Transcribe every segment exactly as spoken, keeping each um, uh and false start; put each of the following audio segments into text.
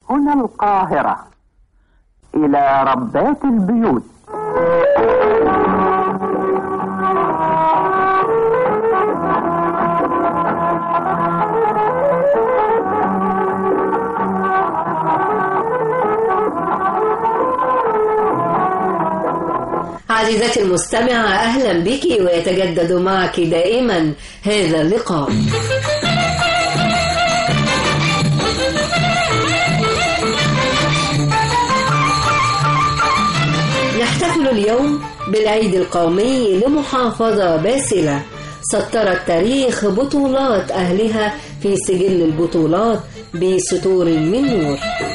هنا القاهرة. إلى ربات البيوت. عزيزتي المستمعة، أهلا بك ويتجدد معك دائما هذا اللقاء. نحتفل اليوم بالعيد القومي لمحافظة باسلة سطرت تاريخ بطولات أهلها في سجل البطولات بسطور من نور.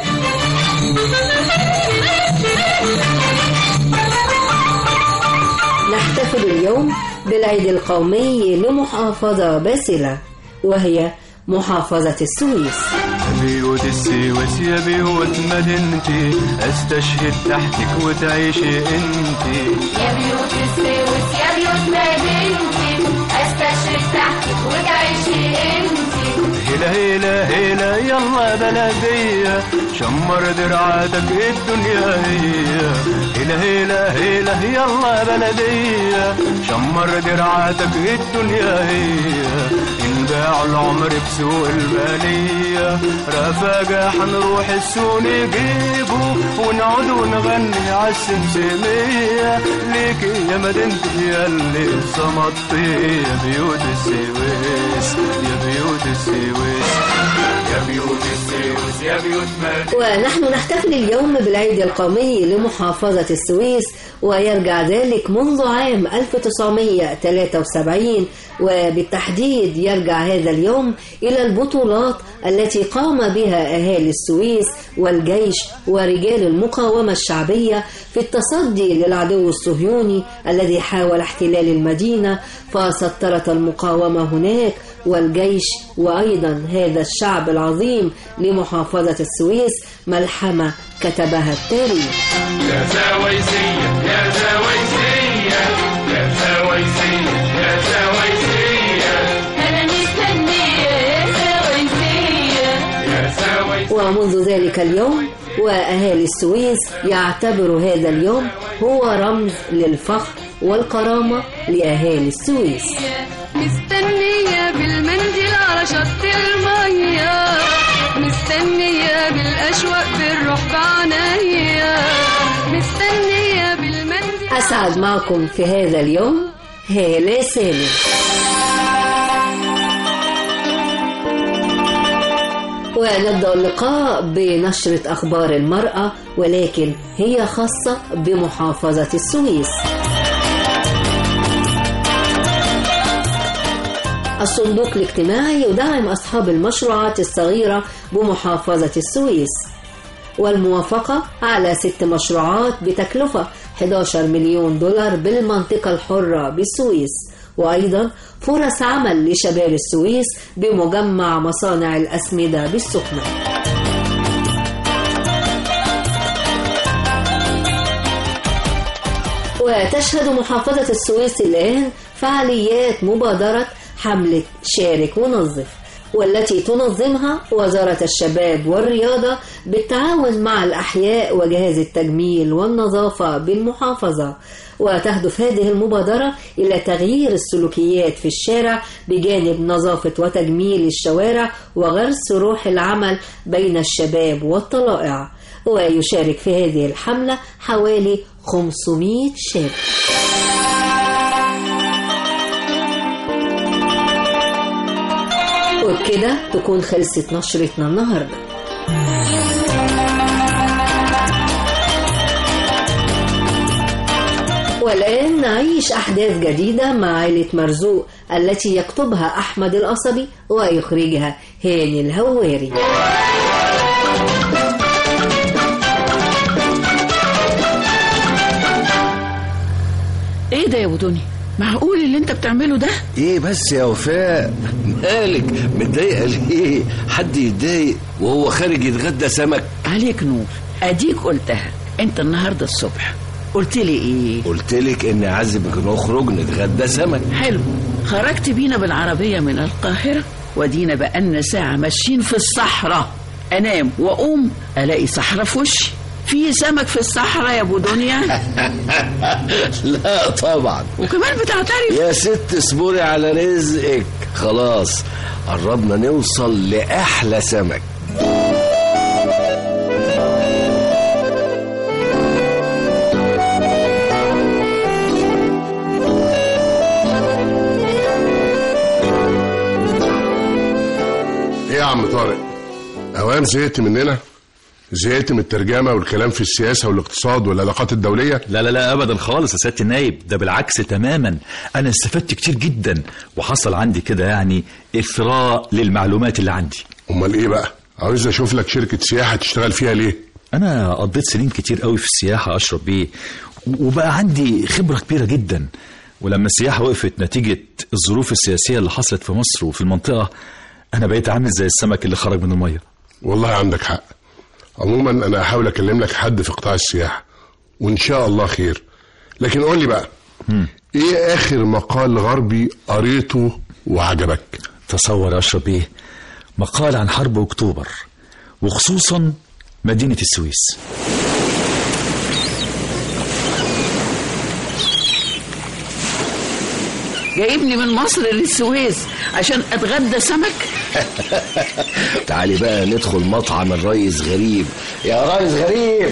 نحتفل اليوم بالعيد القومي لمحافظة باسلة وهي محافظة السويس. بيوت السويس يا بيوت مدينتي، استشهد تحتك وتعيشي انتي. يا بيوت السويس يا بيوت مدينتي، استشهد تحتك وتعيشي انتي. هلا هلا هلا يلا بلدية، شمر درعاتك الدنيا هي. هلا هلا هلا يلا بلدية، شمر درعاتك الدنيا هي. انباع العمر بسوق البالية، رفاقة حنروح السوق نجيبه ونقعد ونغني عالسمسمية. ليكي يا مدينتي ياللي صمتي، يا بيوت السويس يا بيوت السويس يا بيوت السويس يا بيوت مدينتي. ونحن نحتفل اليوم بالعيد القومي لمحافظة السويس، ويرجع ذلك منذ عام ألف وتسعمائة وثلاثة وسبعين، وبالتحديد يرجع هذا اليوم إلى البطولات التي قام بها أهالي السويس والجيش ورجال المقاومة الشعبية في التصدي للعدو الصهيوني الذي حاول احتلال المدينة، فسطرت المقاومة هناك والجيش وأيضا هذا الشعب العظيم لمحافظة السويس ملحمة كتبها التاريخ. يا زاويسية يا زاويسية يا زاويسية يا زاويسية، أنا مستنية يا زاويسية يا زاويسية. ومنذ ذلك اليوم وأهالي السويس يعتبر هذا اليوم هو رمز للفخر والكرامة لأهالي السويس. مستنية بالمنديل على شط المية، مستنية بالأشواق بالروح بعناية، مستنية بالمنديل. أسعد معكم في هذا اليوم هالة سالم. ونبدأ اللقاء بنشرة أخبار المرأة، ولكن هي خاصة بمحافظة السويس. الصندوق الاجتماعي يدعم أصحاب المشروعات الصغيرة بمحافظة السويس، والموافقة على ست مشروعات بتكلفة أحد عشر مليون دولار بالمنطقة الحرة بالسويس، وأيضا فرص عمل لشباب السويس بمجمع مصانع الأسمدة بالسخنة. وتشهد محافظة السويس الآن فعاليات مبادرة حملة شارك ونظف، والتي تنظمها وزارة الشباب والرياضة بالتعاون مع الأحياء وجهاز التجميل والنظافة بالمحافظة. وتهدف هذه المبادرة إلى تغيير السلوكيات في الشارع بجانب نظافة وتجميل الشوارع وغرس روح العمل بين الشباب والطلائع. ويشارك في هذه الحملة حوالي خمسمائة شاب. وبكده تكون خلصت نشرتنا النهاردة. والآن نعيش أحداث جديدة مع عائلة مرزوق التي يكتبها أحمد القصبي ويخرجها هاني الهواري. ايه ده يا ابو دنيا؟ معقول اللي انت بتعمله ده؟ ايه بس يا وفاء، مالك متضايقه ليه؟ حد يتضايق وهو خارج يتغدى سمك؟ عليك نور، اديك قلتها انت النهارده الصبح. قلت لي ايه؟ قلت لك اني عازمك نخرج نتغدى سمك. حلو، خرجت بينا بالعربيه من القاهره ودينا بقالنا ساعه ماشيين في الصحراء انام واقوم الاقي صحراء في وشي. في سمك في الصحراء يا ابو دنيا؟ لا طبعا. وكمان بتعترف؟ يا ست اصبري على رزقك. خلاص قربنا نوصل لأحلى سمك. ايه يا عم طارق، اوام زهقت مننا؟ زهقت من الترجمة والكلام في السياسة والاقتصاد والعلاقات الدولية؟ لا لا لا ابدا خالص يا سيادة النايب، ده بالعكس تماما. انا استفدت كتير جدا وحصل عندي كده يعني اثراء للمعلومات اللي عندي. امال ايه بقى؟ عاوز اشوف لك شركة سياحة تشتغل فيها ليه؟ انا قضيت سنين كتير قوي في السياحة اشرف بيه، وبقى عندي خبرة كبيرة جدا. ولما السياحة وقفت نتيجة الظروف السياسية اللي حصلت في مصر وفي المنطقة، انا بقيت عامل زي السمك اللي خرج من المية. والله عندك حق. عموما انا هحاول اكلم لك حد في قطاع السياحة وان شاء الله خير. لكن قول لي بقى، م. ايه اخر مقال غربي قريته وعجبك؟ تصور يا اشرف بيه، مقال عن حرب اكتوبر وخصوصا مدينة السويس. جايبني من مصر للسويس عشان اتغدى سمك؟ تعالي بقى ندخل مطعم الريس غريب. يا ريس غريب.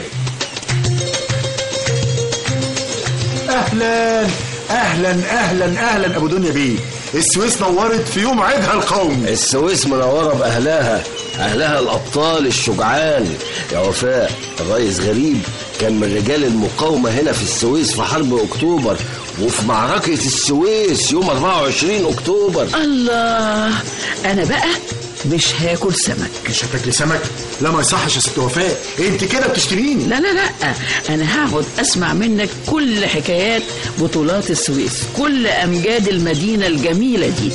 اهلا اهلا اهلا اهلا ابو دنيا بيه. السويس نورت في يوم عيدها القومي. السويس منوره باهلها، اهلها الابطال الشجعان. يا وفاء، الريس غريب كان من رجال المقاومه هنا في السويس في حرب اكتوبر وفي معركه السويس يوم أربعة وعشرين اكتوبر. الله، انا بقى مش هاكل سمك. مش هتاكلي سمك؟ لا ما يصحش يا ست وفاء، انت كده بتشتريني. لا لا لا، انا هقعد اسمع منك كل حكايات بطولات السويس، كل امجاد المدينه الجميله دي.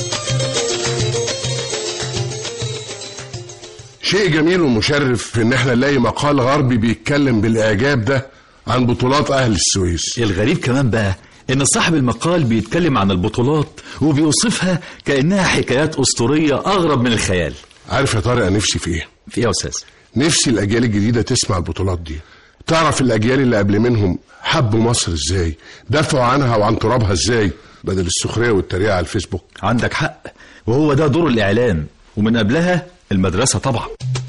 شيء جميل ومشرف ان احنا نلاقي مقال غربي بيتكلم بالاعجاب ده عن بطولات اهل السويس. الغريب كمان بقى ان صاحب المقال بيتكلم عن البطولات وبيوصفها كأنها حكايات اسطورية اغرب من الخيال. عارف يا طارق نفسي في ايه؟ في ايه يا استاذ؟ نفسي الاجيال الجديدة تسمع البطولات دي، تعرف الاجيال اللي قبل منهم حبوا مصر ازاي، دافعوا عنها وعن ترابها ازاي، بدل السخرية والتريقة على الفيسبوك. عندك حق، وهو ده دور الاعلام، ومن قبلها المدرسة طبعا.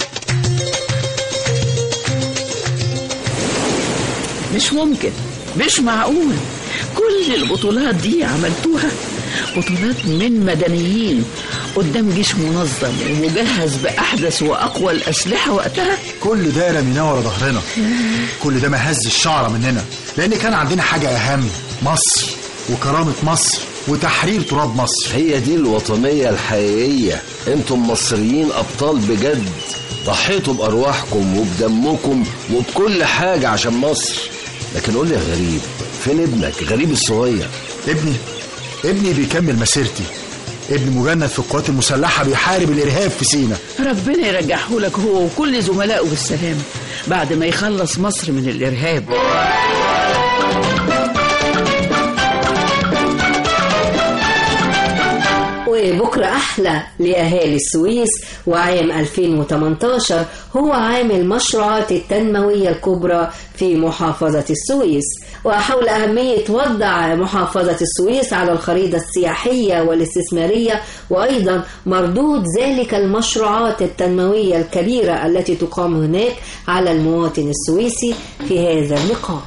مش ممكن، مش معقول كل البطولات دي عملتوها؟ بطولات من مدنيين قدام جيش منظم ومجهز بأحدث وأقوى الأسلحة وقتها؟ كل ده رميناه ورا ظهرنا. كل ده ما هز الشعر مننا، لأن كان عندنا حاجة أهم، مصر وكرامة مصر وتحرير تراب مصر. هي دي الوطنية الحقيقية. انتم مصريين أبطال بجد، ضحيتوا بأرواحكم وبدمكم وبكل حاجة عشان مصر. لكن قول لي يا غريب، فين ابنك غريب الصغير؟ ابني ابني بيكمل مسيرتي. ابني مجند في القوات المسلحة بيحارب الإرهاب في سيناء. ربنا يرجعه لك هو وكل زملائه بالسلام بعد ما يخلص مصر من الإرهاب. وبكرة أحلى لأهالي السويس، وعام ألفين وثمانية عشر هو عام المشروعات التنموية الكبرى في محافظة السويس، وحول أهمية وضع محافظة السويس على الخريطة السياحية والاستثمارية، وأيضا مردود ذلك المشروعات التنموية الكبيرة التي تقام هناك على المواطن السويسي في هذا اللقاء.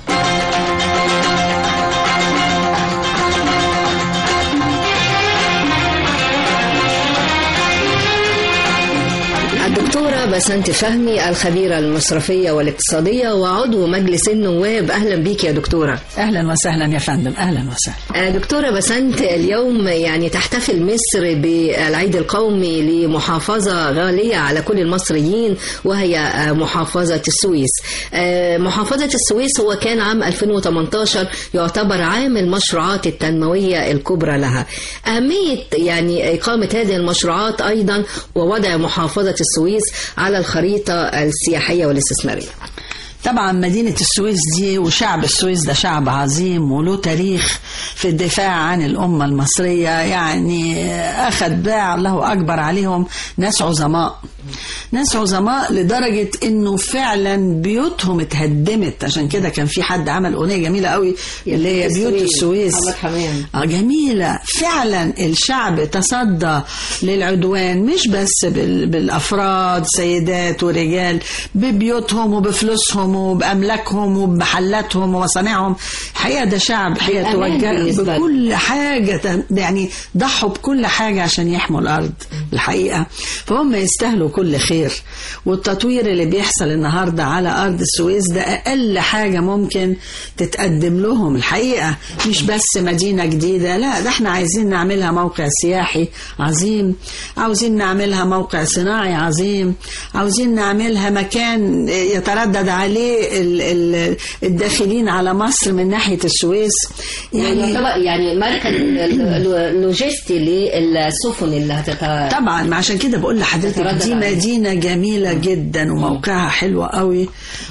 الدكتورة بسنت فهمي، الخبيرة المصرفية والاقتصادية وعضو مجلس النواب، أهلا بيك يا دكتورة. أهلا وسهلا يا فندم. أهلا وسهلا. دكتورة بسنت، اليوم يعني تحتفل مصر بالعيد القومي لمحافظة غالية على كل المصريين، وهي محافظة السويس. محافظة السويس هو كان عام ألفين وثمانية عشر يعتبر عام المشروعات التنموية الكبرى لها. أهمية يعني إقامة هذه المشروعات أيضا ووضع محافظة السويس على الخريطة السياحية والاستثمارية. طبعا مدينة السويس دي وشعب السويس ده شعب عظيم وله تاريخ في الدفاع عن الأمة المصرية، يعني أخذ باع الله أكبر عليهم ناس عظماء ناس عظماء لدرجة إنه فعلا بيوتهم اتهدمت. عشان كده كان في حد عمل أغنية جميلة قوي اللي هي بيوت السويس. اه جميلة فعلا. الشعب تصدى للعدوان مش بس بالأفراد سيدات ورجال، ببيوتهم وبفلوسهم وبأملاكهم وبمحلاتهم ومصانعهم. الحقيقة ده شعب حقيقة توجه بكل حاجة، يعني ضحوا بكل حاجة عشان يحموا الأرض الحقيقة. فهم يستاهلوا كل خير. والتطوير اللي بيحصل النهاردة على أرض السويس ده أقل حاجة ممكن تتقدم لهم الحقيقة. مش بس مدينة جديدة، لا ده احنا عايزين نعملها موقع سياحي عظيم، عاوزين نعملها موقع صناعي عظيم، عاوزين نعملها مكان يتردد عليه الداخلين على مصر من ناحية السويس. يعني يعني مركز لوجستي للسفن اللي هتتردد. طبعا عشان كده بقول لحضرتك دي مدينة جميلة جدا وموقعها حلو قوي،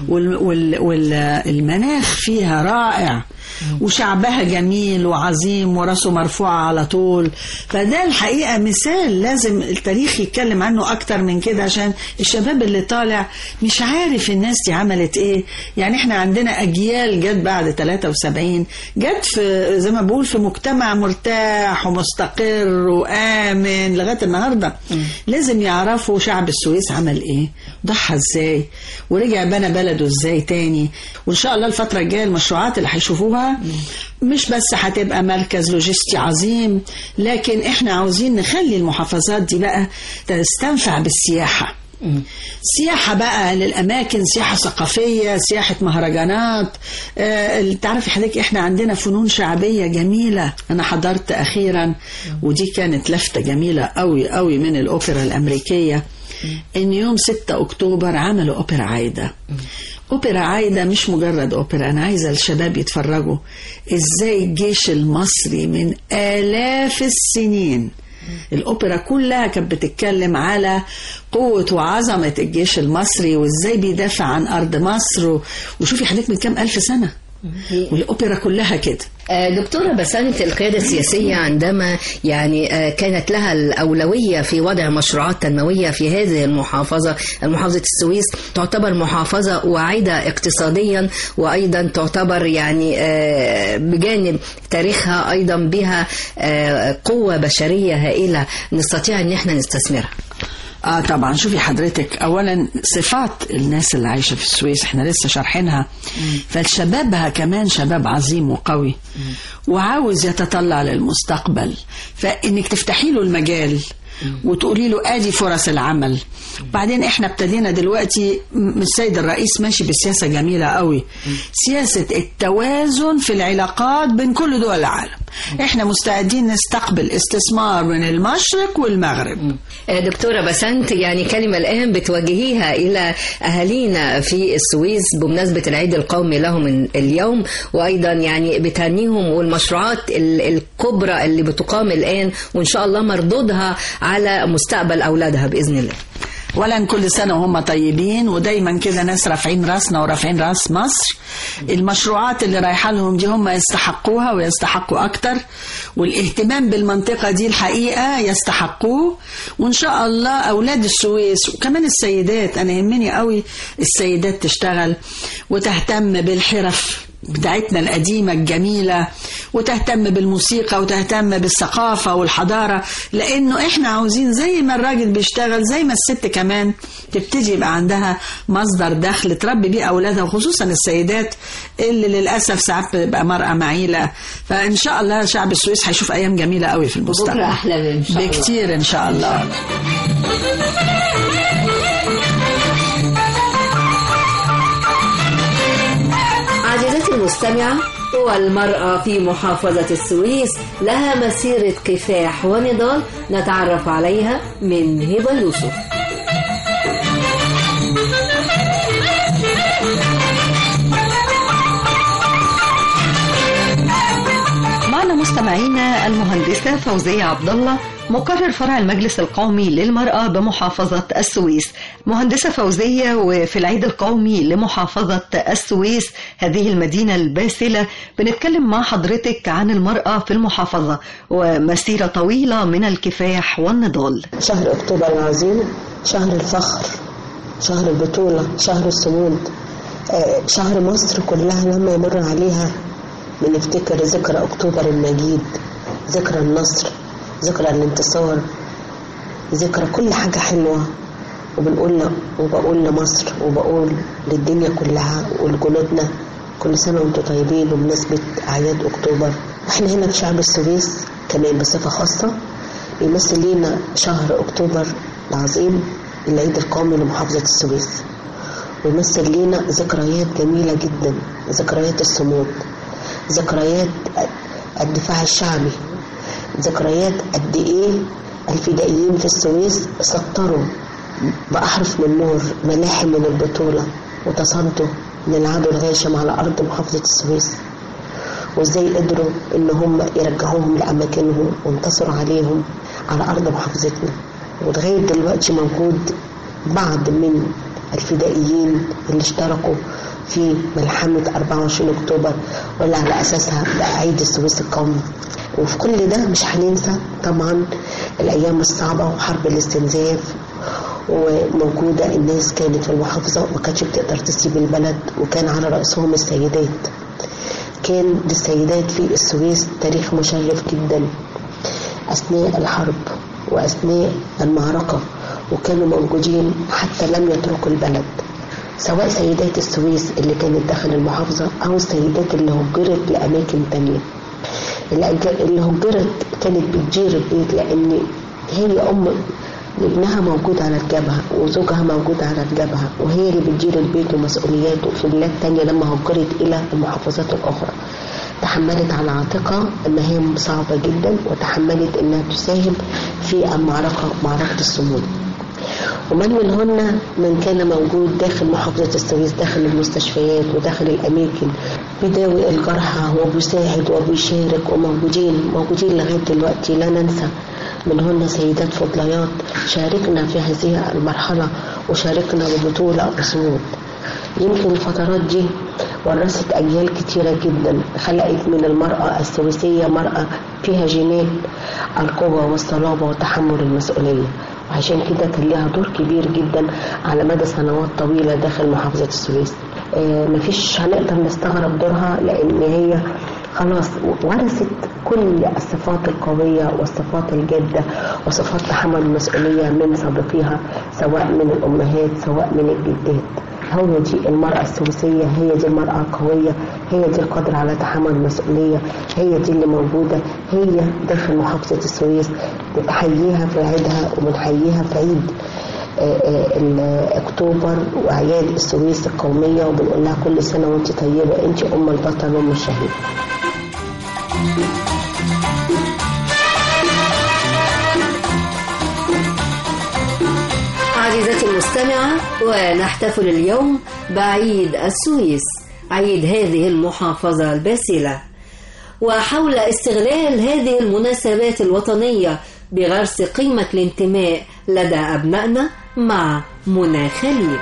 والمناخ فيها رائع وشعبها جميل وعظيم وراسه مرفوعة على طول. فده الحقيقة مثال لازم التاريخ يتكلم عنه أكتر من كده، عشان الشباب اللي طالع مش عارف الناس دي عملت إيه. يعني إحنا عندنا أجيال جت بعد ثلاثة وسبعين جت في زي ما بقول في مجتمع مرتاح ومستقر وآمن لغاية النهاردة. لازم يعرفوا شعب السويس عمل إيه، ضحى إزاي، ورجع بنى بلده إزاي تاني. وإن شاء الله الفترة الجاية المشروعات اللي هيشوفوها مش بس هتبقى مركز لوجستي عظيم، لكن احنا عاوزين نخلي المحافظات دي بقى تستنفع بالسياحة. سياحة بقى للأماكن، سياحة ثقافية، سياحة مهرجانات. آه، تعرفي حضرتك احنا عندنا فنون شعبية جميلة. أنا حضرت أخيرا ودي كانت لفتة جميلة قوي قوي من الأوبرا الأمريكية، إن يوم ستة أكتوبر عملوا أوبرا عايدة. أوبرا عايدة مش مجرد أوبرا، أنا عايزة الشباب يتفرجوا إزاي الجيش المصري من آلاف السنين، الأوبرا كلها كانت بتتكلم على قوة وعظمة الجيش المصري وإزاي بيدافع عن أرض مصر. وشوفي حضرتك من كام ألف سنة والأوبرا كلها كده. دكتورة بسنت، القيادة السياسية عندما يعني كانت لها الأولوية في وضع مشروعات تنموية في هذه المحافظة، المحافظة السويس تعتبر محافظة واعدة اقتصاديا، وأيضا تعتبر يعني بجانب تاريخها أيضا بها قوة بشرية هائلة نستطيع أن احنا نستثمرها. اه طبعا. شوفي حضرتك، اولا صفات الناس اللي عايشه في السويس احنا لسه شارحينها، فالشبابها كمان شباب عظيم وقوي وعاوز يتطلع للمستقبل، فانك تفتحي له المجال وتقولي له ادي فرص العمل. بعدين احنا ابتدينا دلوقتي، السيد الرئيس ماشي بسياسة جميلة قوي، سياسة التوازن في العلاقات بين كل دول العالم. احنا مستعدين نستقبل استثمار من المشرق والمغرب. دكتورة بسنت، يعني كلمة الآن بتوجهيها إلى أهالينا في السويس بمناسبة العيد القومي لهم اليوم، وأيضا يعني بتهنيهم والمشروعات الكبرى اللي بتقام الآن، وإن شاء الله مردودها على مستقبل أولادها بإذن الله. اولا كل سنه وهم طيبين، ودايما كده ناس رافعين راسنا ورافعين راس مصر. المشروعات اللي رايحه لهم دي هم يستحقوها ويستحقوا اكتر، والاهتمام بالمنطقه دي الحقيقه يستحقوه. وان شاء الله اولاد السويس وكمان السيدات، انا يهمني قوي السيدات تشتغل وتهتم بالحرف بتاعتنا القديمة الجميلة، وتهتم بالموسيقى وتهتم بالثقافة والحضارة، لأنه إحنا عاوزين زي ما الراجل بيشتغل زي ما الست كمان تبتدي يبقى عندها مصدر دخل تربي بيه أولادها، وخصوصا السيدات اللي للأسف ساعات بتبقى مرأة معيلة. فإن شاء الله شعب السويس هيشوف أيام جميلة قوي في المستقبل، بكرة أحلى إن شاء الله بكتير إن شاء الله. عزيزتي المستمعة، والمرأة في محافظة السويس لها مسيرة كفاح ونضال نتعرف عليها من هبة يوسف. معنا مستمعينا المهندسة فوزية عبد الله مقرر فرع المجلس القومي للمرأة بمحافظة السويس. مهندسة فوزية، وفي العيد القومي لمحافظة السويس هذه المدينة الباسلة بنتكلم مع حضرتك عن المرأة في المحافظة ومسيرة طويلة من الكفاح والنضال. شهر أكتوبر العظيم شهر الفخر، شهر البطولة، شهر الصمود، شهر مصر كلها لما يمر عليها بنفتكر ذكرى أكتوبر المجيد، ذكرى النصر، ذكرى الانتصار، ذكرى كل حاجة حلوة. وبنقول وبقول لمصر وبقول للدنيا كلها ولجنودنا كل سنة وانتم طيبين بمناسبة أعياد أكتوبر. احنا هنا في شعب السويس كمان بصفة خاصة يمثل لينا شهر أكتوبر العظيم العيد القومي لمحافظة السويس، ويمثل لينا ذكريات جميلة جدا، ذكريات الصمود، ذكريات الدفاع الشعبي، ذكريات قد ايه الفدائيين في السويس سطروا بأحرف من نور ملاحم من البطولة وتصدوا من العدو الغاشم على أرض محافظة السويس، وازاي قدروا ان هم يرجعوهم لأماكنهم وانتصروا عليهم على أرض محافظتنا. ولغاية دلوقتي موجود بعض من الفدائيين اللي اشتركوا في ملحمة أربعة وعشرين أكتوبر واللي على أساسها بقى عيد السويس القومي. وفي كل ده مش هننسى طبعا الأيام الصعبة وحرب الاستنزاف، وموجودة الناس كانت في المحافظة ما كانتش بتقدر تسيب البلد، وكان على رأسهم السيدات. كان للسيدات في السويس تاريخ مشرف جدا أثناء الحرب وأثناء المعركة، وكانوا موجودين حتى لم يتركوا البلد، سواء سيدات السويس اللي كانت داخل المحافظة أو السيدات اللي هجرت لأماكن تانية. اللي هجرت كانت بتجير البيت لأن هي أم ابنها موجود على الجبهة وزوجها موجود على الجبهة، وهي اللي بتجير البيت ومسؤولياته في بلاد تانية. لما هجرت إلى المحافظات الأخرى تحملت على عاتقها مهام صعبة جدا، وتحملت أنها تساهم في المعركة، معركة الصمود. ومن منهن من كان موجود داخل محافظة السويس داخل المستشفيات وداخل الأماكن بيداوي الجرحى وبيساعد وبيشارك، وموجودين موجودين لغاية دلوقتي. لا ننسى منهن سيدات فضليات شاركنا في هذه المرحلة وشاركنا ببطولة وصمود. يمكن الفترات دي ورثت أجيال كتيرة جدا، خلقت من المرأة السويسية مرأة فيها جينات القوة والصلابة وتحمل المسؤولية، وعشان كده كان لها دور كبير جدا على مدى سنوات طويلة داخل محافظة السويس. آه مفيش هنقدر نستغرب دورها لأن هي خلاص ورثت كل الصفات القوية والصفات الجادة وصفات تحمل المسؤولية من سابقيها، سواء من الأمهات سواء من الجدات. هو دي المرأة السويسية، هي دي المرأة القوية، هي دي القادرة على تحمل المسؤولية، هي دي اللي موجودة، هي داخل محافظة السويس. بنحييها في عيدها وبنحييها في عيد أكتوبر وأعياد السويس القومية، وبنقول لها كل سنة وانت طيبة، انت أم البطل وأم الشهيد. عزيزتي المستمعة، ونحتفل اليوم بعيد السويس، عيد هذه المحافظة الباسلة، وحول استغلال هذه المناسبات الوطنية بغرس قيمة الانتماء لدى أبنائنا مع منى خليل.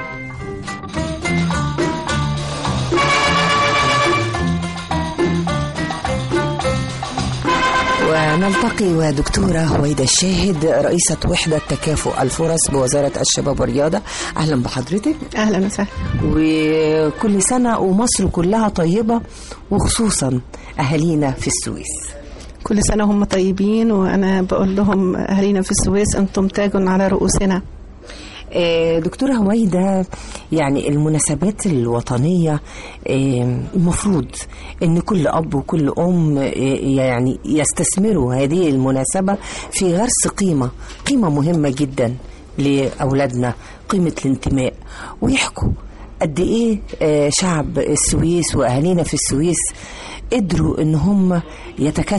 ونلتقي ودكتورة هويدا الشاهد رئيسة وحدة تكافؤ الفرص بوزارة الشباب والرياضة. أهلا بحضرتك. أهلا وسهلا. وكل سنة ومصر كلها طيبة، وخصوصا أهالينا في السويس. كل سنة هم طيبين، وأنا بقول لهم أهالينا في السويس أنتم تاج على رؤوسنا. دكتورة هويدا، يعني المناسبات الوطنية المفروض ان كل اب وكل ام يعني يستثمروا هذه المناسبة في غرس قيمة قيمة مهمة جدا لأولادنا، قيمة الانتماء، ويحكوا قد ايه شعب السويس واهالينا في السويس قدروا ان هم يتكاتلوا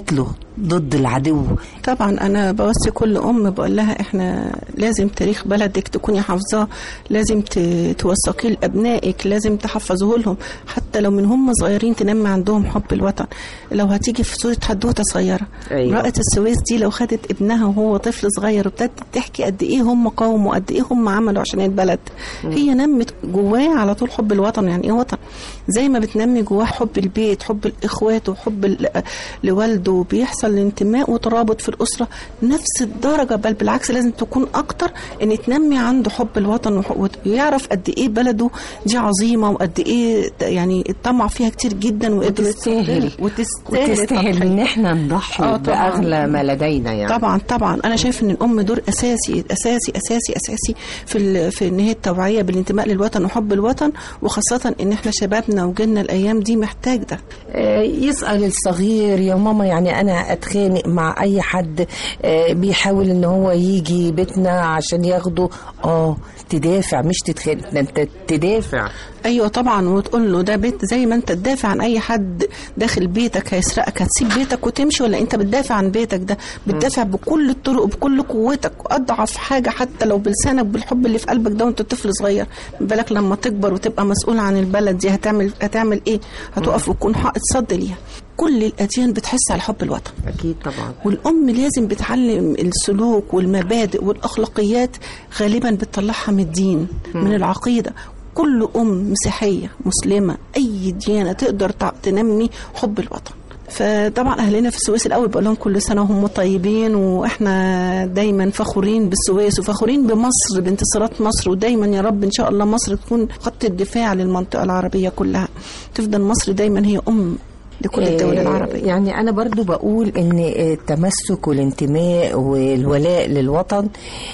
ضد العدو. طبعا انا بوصي كل ام بقول لها احنا لازم تاريخ بلدك تكوني حافظاه، لازم توثقيه لابنائك، لازم تحفظوه لهم حتى لو من هم صغيرين، تنمي عندهم حب الوطن. لو هتيجي في صوره حدوته صغيره، أيوة. امراه السويس دي لو خدت ابنها وهو طفل صغير وابتدت تحكي قد ايه هم قاوموا، قد ايه هم عملوا عشان البلد، م. هي نمت جواه على طول حب الوطن. يعني ايه وطن؟ زي ما بتنمي جواه حب البيت، حب الاخوات وحب لوالده، بيحصل الانتماء وترابط في الأسرة نفس الدرجة، بل بالعكس لازم تكون أكتر إن تنمي عنده حب الوطن ويعرف قد إيه بلده دي عظيمة وقد إيه يعني الطمع فيها كتير جدا وتستاهل وتستاهل, وتستاهل إن إحنا نضحي آه بأغلى ما لدينا. يعني طبعا طبعا أنا شايف إن الأم دور أساسي أساسي أساسي أساسي في في إن هي التوعية بالانتماء للوطن وحب الوطن، وخاصة إن إحنا شبابنا وجيلنا الأيام دي محتاج ده. آه يسأل الصغير يا ماما يعني أنا اتخانق مع اي حد بيحاول ان هو يجي بيتنا عشان ياخده، اه تدافع مش تتخانق، انت تدافع. ايوه طبعا، وتقول له ده بيت زي ما انت تدافع عن اي حد داخل بيتك هيسرقك، هتسيب بيتك وتمشي ولا انت بتدافع عن بيتك ده؟ بتدافع بكل الطرق وبكل قوتك، اضعف حاجه حتى لو بلسانك بالحب اللي في قلبك ده وانت طفل صغير. بالك لما تكبر وتبقى مسؤول عن البلد دي هتعمل هتعمل ايه؟ هتقف وتكون حائط صد ليها. كل الأديان بتحس على حب الوطن أكيد طبعا، والأم لازم بتعلم السلوك والمبادئ والأخلاقيات، غالبا بتطلعها من الدين م. من العقيدة. كل أم مسيحية مسلمة أي ديانة تقدر تنمي حب الوطن. فطبعا أهلنا في السويس الأول بقول لهم كل سنة وهم طيبين، وإحنا دايما فخورين بالسويس وفخورين بمصر بانتصارات مصر، ودايما يا رب إن شاء الله مصر تكون خط الدفاع للمنطقة العربية كلها، تفضل مصر دايما هي أم لكل الدول العربية. يعني أنا برضو بقول إن التمسك والانتماء والولاء للوطن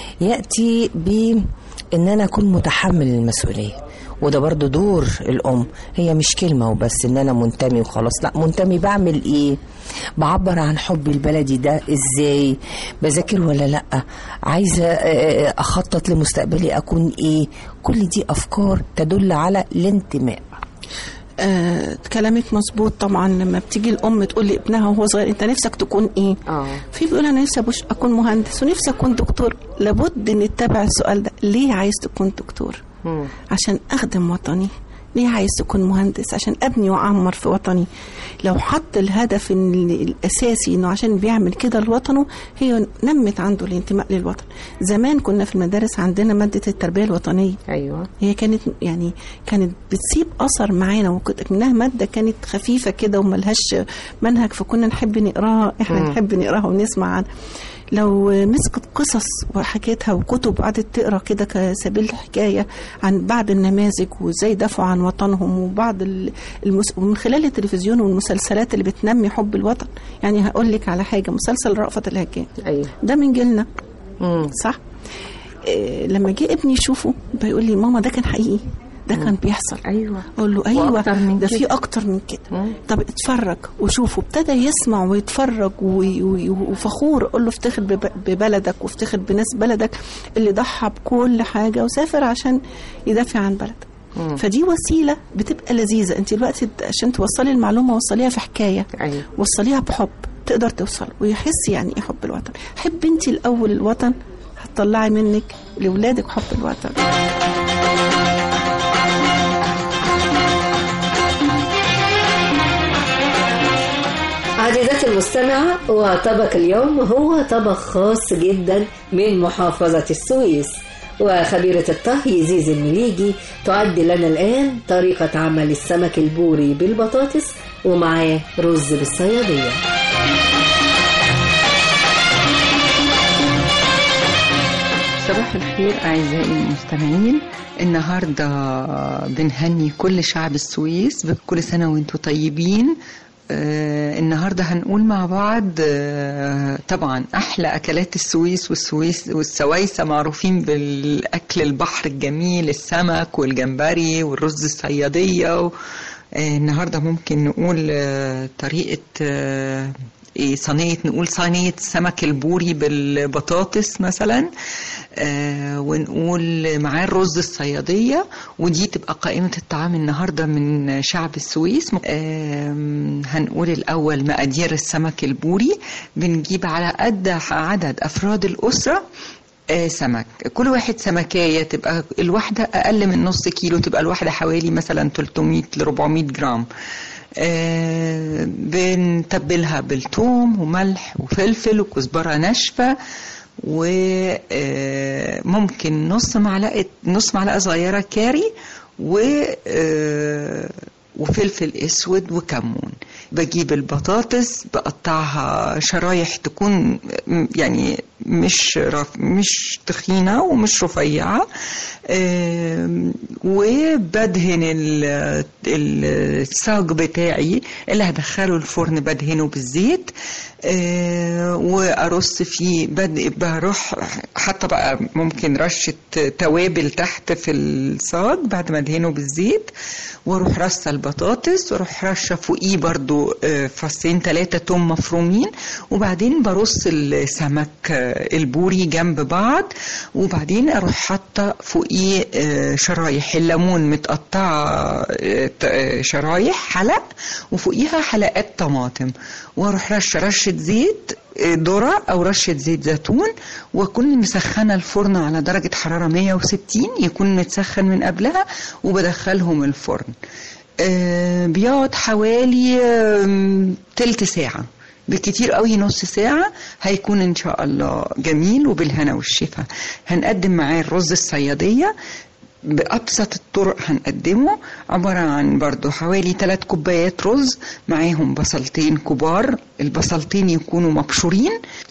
يأتي بإن أنا أكون متحمل المسؤولية، وده برضو دور الأم. هي مش كلمة وبس إن أنا منتمي وخلاص، لا، منتمي بعمل إيه؟ بعبر عن حبي البلدي ده إزاي؟ بذاكر ولا لأ؟ عايزة أخطط لمستقبلي أكون إيه؟ كل دي أفكار تدل على الانتماء. آه، كلامك مظبوط طبعا. لما بتيجي الام تقول لابنها وهو صغير انت نفسك تكون ايه؟ اه في بيقول انا نفسي اكون مهندس ونفسي اكون دكتور. لابد ان نتبع السؤال ده، ليه عايز تكون دكتور؟ مم. عشان اخدم وطني. ليه عايز تكون مهندس؟ عشان ابني واعمر في وطني. لو حط الهدف الاساسي انه عشان بيعمل كده لوطنه، هي نمت عنده الانتماء للوطن. زمان كنا في المدارس عندنا ماده التربيه الوطنيه. ايوه هي كانت يعني كانت بتسيب اثر معانا، وكنت منها ماده كانت خفيفه كده وملهاش منهج، فكنا نحب نقراها. احنا م. نحب نقراها ونسمع عنها. لو مسكت قصص وحكيتها وكتب قعدت تقرا كده كسبيل الحكايه عن بعض النماذج وازاي دافعوا عن وطنهم، وبعض المس... ومن خلال التلفزيون والمسلسلات اللي بتنمي حب الوطن. يعني هقول لك على حاجه، مسلسل رأفت الهجان. ايوه ده من جيلنا صح. إيه لما جه ابني يشوفه بيقول لي ماما ده كان حقيقي، ده كان بيحصل. ايوه اقول له ايوه ده في اكتر من كده. طب اتفرج وشوفه. ابتدى يسمع ويتفرج وفخور. اقول له افتخر ببلدك وافتخر بناس بلدك اللي ضحى بكل حاجه وسافر عشان يدافع عن بلدك. مم. فدي وسيله بتبقى لذيذه. انت دلوقتي عشان توصلي المعلومه وصليها في حكايه. أيوة. وصليها بحب تقدر توصل ويحس يعني ايه حب الوطن. حب انت الاول الوطن، هتطلعي منك لاولادك حب الوطن. عزيزتي المستمعة، وطبق اليوم هو طبق خاص جدا من محافظة السويس، وخبيرة الطهي زيزي المليجي تعد لنا الآن طريقة عمل السمك البوري بالبطاطس ومعاه رز بالصيادية. صباح الخير أعزائي المستمعين. النهاردة بنهني كل شعب السويس بكل سنة وانتم طيبين. آه النهاردة هنقول مع بعض آه طبعا أحلى أكلات السويس والسويس والسويسة معروفين بالأكل البحر الجميل، السمك والجمبري والرز الصيادية. آه النهاردة ممكن نقول آه طريقة آه إيه صينية، نقول صينية سمك البوري بالبطاطس مثلا، آه ونقول معاه الرز الصيادية، ودي تبقى قائمة الطعام النهاردة من شعب السويس. آه هنقول الأول مقادير السمك البوري. بنجيب على قد عدد أفراد الأسرة آه سمك، كل واحد سمكاية، تبقى الواحدة أقل من نص كيلو، تبقى الواحدة حوالي مثلا ثلاثمية ل أربعمية جرام. آه بنتبلها بالثوم وملح وفلفل وكزبرة ناشفة، وممكن نص معلقة نص معلقة صغيرة كاري و وفلفل اسود وكمون. بجيب البطاطس بقطعها شرايح تكون يعني مش رف مش تخينة ومش رفيعة، وبدهن الصاج بتاعي اللي هدخله الفرن بدهنه بالزيت، وارص فيه، بروح حتى بقى ممكن رشة توابل تحت في الصاج بعد ما ادهنه بالزيت، واروح رصة البطاطس، واروح رشة فوقيه برضو فصين ثلاثة توم مفرومين، وبعدين برص السمك البوري جنب بعض، وبعدين اروح حاطة فوقيه شرايح الليمون متقطعة شرايح حلق، وفوقيها حلقات طماطم، واروح رشة رشة زيت ذرة او رشة زيت زيتون، واكون مسخنة الفرن على درجة حرارة مية وستين، يكون متسخن من قبلها، وبدخلهم الفرن. آه بيقعد حوالي آه تلت ساعة بالكتير قوي، نص ساعة هيكون ان شاء الله جميل وبالهنا والشفا. هنقدم معاه الرز الصيادية بأبسط الطرق، هنقدمه عبارة عن برضو حوالي ثلاث كوبايات رز، معاهم بصلتين كبار، البصلتين يكونوا مبشورين،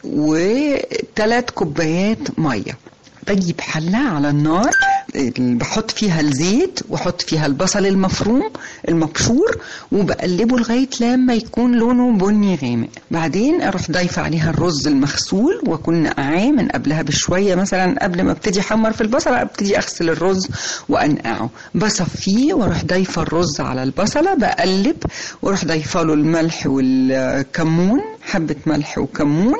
وثلاث كوبايات مية. بجيب حلة على النار، بحط فيها الزيت وحط فيها البصل المفروم المبشور، وبقلبه لغاية لما يكون لونه بني غامق. بعدين اروح ضايفة عليها الرز المغسول، واكون نقعاه من قبلها بشوية، مثلا قبل ما ابتدي احمر في البصلة ابتدي اغسل الرز وانقعه، بصفيه واروح ضايفة الرز على البصلة، بقلب واروح ضايفة له الملح والكمون، حبة ملح وكمون،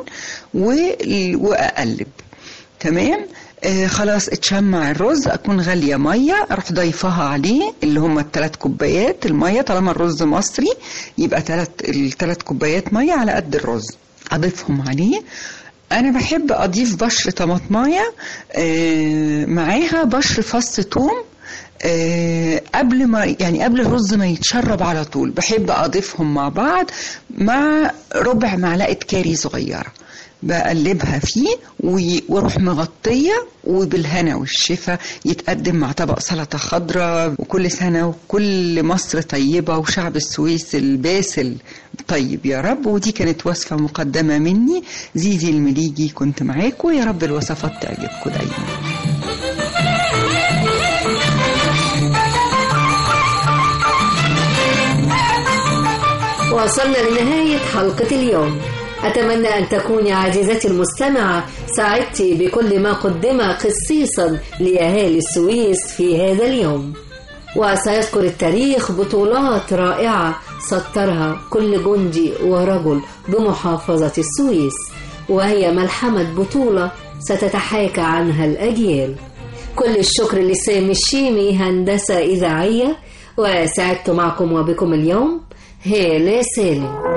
واقلب. تمام. آه خلاص اتشمع الرز، اكون غالية مية، اروح ضيفها عليه اللي هم الثلاث كوبايات المية، طالما الرز مصري يبقى ثلاث الثلاث كوبايات مية على قد الرز، اضيفهم عليه. انا بحب اضيف بشر طماطمايه آه معاها بشر فص ثوم، أه قبل ما يعني قبل الرز ما يتشرب على طول، بحب اضيفهم مع بعض مع ربع معلقة كاري صغيرة، بقلبها فيه واروح مغطية، وبالهنا والشفا يتقدم مع طبق سلطة خضراء. وكل سنة وكل مصر طيبة، وشعب السويس الباسل طيب يا رب. ودي كانت وصفة مقدمة مني زيزي المليجي، كنت معاكم، يا رب الوصفات تعجبكم دايما. وصلنا لنهاية حلقة اليوم. أتمنى أن تكوني عزيزتي المستمعة سعدت بكل ما قدم خصيصا لأهالي السويس في هذا اليوم. وسيذكر التاريخ بطولات رائعة سطرها كل جندي ورجل بمحافظة السويس، وهي ملحمة بطولة ستتحاكى عنها الأجيال. كل الشكر لسامي الشيمي هندسة إذاعية، وسعدت معكم وبكم اليوم هالة سالم.